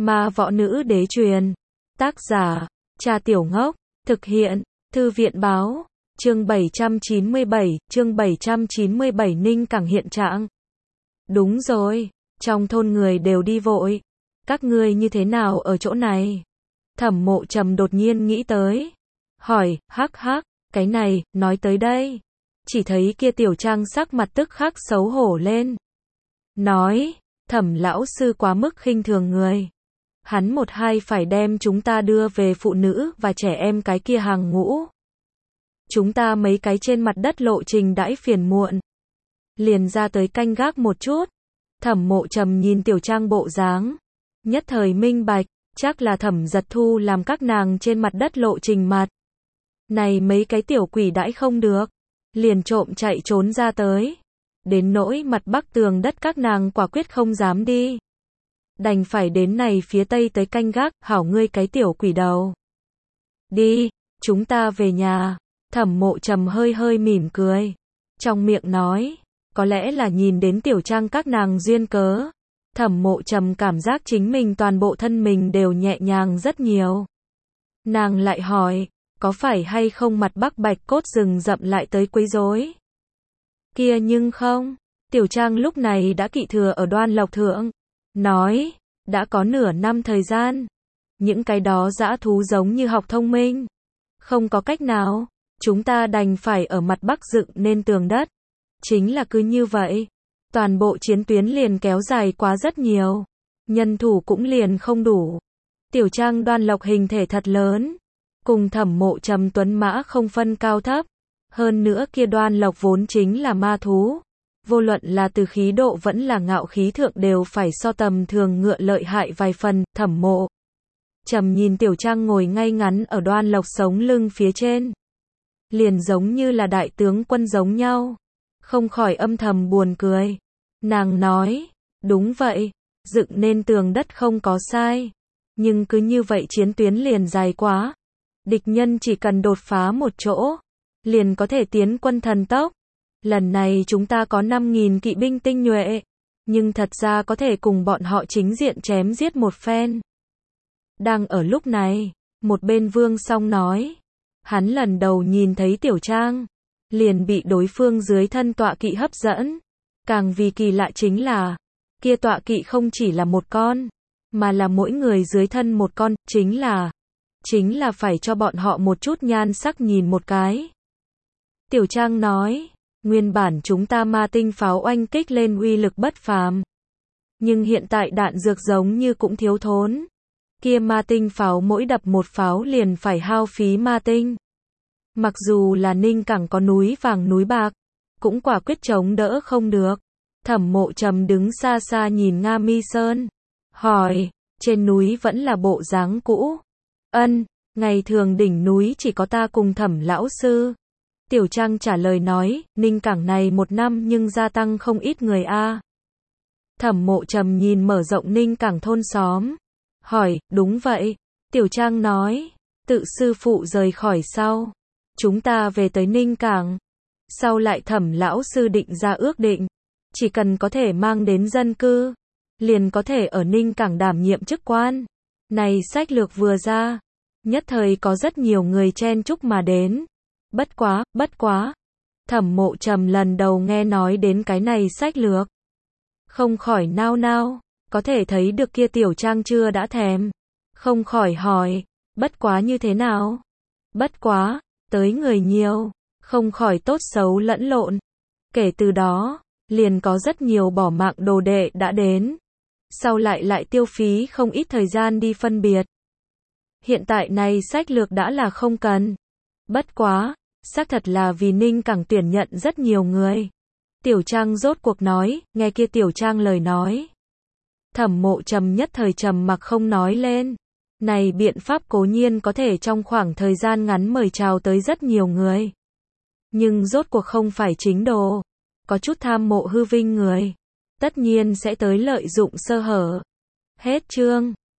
Ma võ nữ đế truyền. Tác giả, Cha Tiểu Ngốc. Thực hiện, Thư viện báo. Chương 797, Ninh Cảng hiện trạng. Đúng rồi, trong thôn người đều đi vội. Các ngươi như thế nào ở chỗ này? Thẩm Mộ Trầm đột nhiên nghĩ tới. Hỏi, hắc, cái này, nói tới đây. Chỉ thấy kia Tiểu Trang sắc mặt tức khắc xấu hổ lên. Nói, Thẩm lão sư quá mức khinh thường người. Hắn một hai phải đem chúng ta đưa về phụ nữ và trẻ em cái kia hàng ngũ. Chúng ta mấy cái trên mặt đất lộ trình đãi phiền muộn. Liền ra tới canh gác một chút. Thẩm Mộ Trầm nhìn Tiểu Trang bộ dáng. Nhất thời minh bạch, chắc là Thẩm Giật Thu làm các nàng trên mặt đất lộ trình mặt. Này mấy cái tiểu quỷ đãi không được. Liền trộm chạy trốn ra tới. Đến nỗi mặt bắc tường đất các nàng quả quyết không dám đi. Đành phải đến này phía tây tới canh gác, hảo ngươi cái tiểu quỷ đầu. Đi, chúng ta về nhà. Thẩm Mộ Trầm hơi mỉm cười. Trong miệng nói, có lẽ là nhìn đến Tiểu Trang các nàng duyên cớ. Thẩm Mộ Trầm cảm giác chính mình toàn bộ thân mình đều nhẹ nhàng rất nhiều. Nàng lại hỏi, có phải hay không mặt bắc bạch cốt rừng rậm lại tới quấy rối? Kia nhưng không, Tiểu Trang lúc này đã kỵ thừa ở Đoan Lộc Thượng. Nói, đã có nửa năm thời gian. Những cái đó dã thú giống như học thông minh. Không có cách nào, chúng ta đành phải ở mặt bắc dựng nên tường đất. Chính là cứ như vậy. Toàn bộ chiến tuyến liền kéo dài quá rất nhiều. Nhân thủ cũng liền không đủ. Tiểu Trang Đoan Lộc hình thể thật lớn. Cùng Thẩm Mộ Trầm tuấn mã không phân cao thấp. Hơn nữa kia Đoan Lộc vốn chính là ma thú. Vô luận là từ khí độ vẫn là ngạo khí thượng đều phải so tầm thường ngựa lợi hại vài phần. Thẩm Mộ Trầm nhìn Tiểu Trang ngồi ngay ngắn ở Đoan Lộc sống lưng phía trên. Liền giống như là đại tướng quân giống nhau. Không khỏi âm thầm buồn cười. Nàng nói, đúng vậy, dựng nên tường đất không có sai. Nhưng cứ như vậy chiến tuyến liền dài quá. Địch nhân chỉ cần đột phá một chỗ, liền có thể tiến quân thần tốc. Lần này chúng ta có 5.000 kỵ binh tinh nhuệ, nhưng thật ra có thể cùng bọn họ chính diện chém giết một phen. Đang ở lúc này, một bên Vương Song nói, hắn lần đầu nhìn thấy Tiểu Trang, liền bị đối phương dưới thân tọa kỵ hấp dẫn. Càng vì kỳ lạ chính là, kia tọa kỵ không chỉ là một con, mà là mỗi người dưới thân một con, chính là phải cho bọn họ một chút nhan sắc nhìn một cái. Tiểu Trang nói, nguyên bản chúng ta ma tinh pháo oanh kích lên uy lực bất phàm. Nhưng hiện tại đạn dược giống như cũng thiếu thốn. Kia ma tinh pháo mỗi đập một pháo liền phải hao phí ma tinh. Mặc dù là Ninh Cảng có núi vàng núi bạc, cũng quả quyết chống đỡ không được. Thẩm Mộ Trầm đứng xa xa nhìn Nga Mi Sơn. Hỏi, trên núi vẫn là bộ dáng cũ. Ân, ngày thường đỉnh núi chỉ có ta cùng Thẩm lão sư. Tiểu Trang trả lời nói, Ninh Cảng này một năm nhưng gia tăng không ít người a. Thẩm Mộ Trầm nhìn mở rộng Ninh Cảng thôn xóm. Hỏi, đúng vậy. Tiểu Trang nói, tự sư phụ rời khỏi sau. Chúng ta về tới Ninh Cảng. Sau lại Thẩm lão sư định ra ước định. Chỉ cần có thể mang đến dân cư, liền có thể ở Ninh Cảng đảm nhiệm chức quan. Này sách lược vừa ra, nhất thời có rất nhiều người chen chúc mà đến. Bất quá. Thẩm Mộ Trầm lần đầu nghe nói đến cái này sách lược. Không khỏi nao, có thể thấy được kia Tiểu Trang chưa đã thèm. Không khỏi hỏi, bất quá như thế nào? Bất quá, tới người nhiều, không khỏi tốt xấu lẫn lộn. Kể từ đó, liền có rất nhiều bỏ mạng đồ đệ đã đến. Sau lại tiêu phí không ít thời gian đi phân biệt. Hiện tại này sách lược đã là không cần. Bất quá, xác thật là vì Ninh Cảng tuyển nhận rất nhiều người. Tiểu Trang rốt cuộc nói, nghe kia Tiểu Trang lời nói. Thẩm Mộ Trầm nhất thời trầm mặc không nói lên. Này biện pháp cố nhiên có thể trong khoảng thời gian ngắn mời chào tới rất nhiều người. Nhưng rốt cuộc không phải chính đồ. Có chút tham mộ hư vinh người. Tất nhiên sẽ tới lợi dụng sơ hở. Hết chương.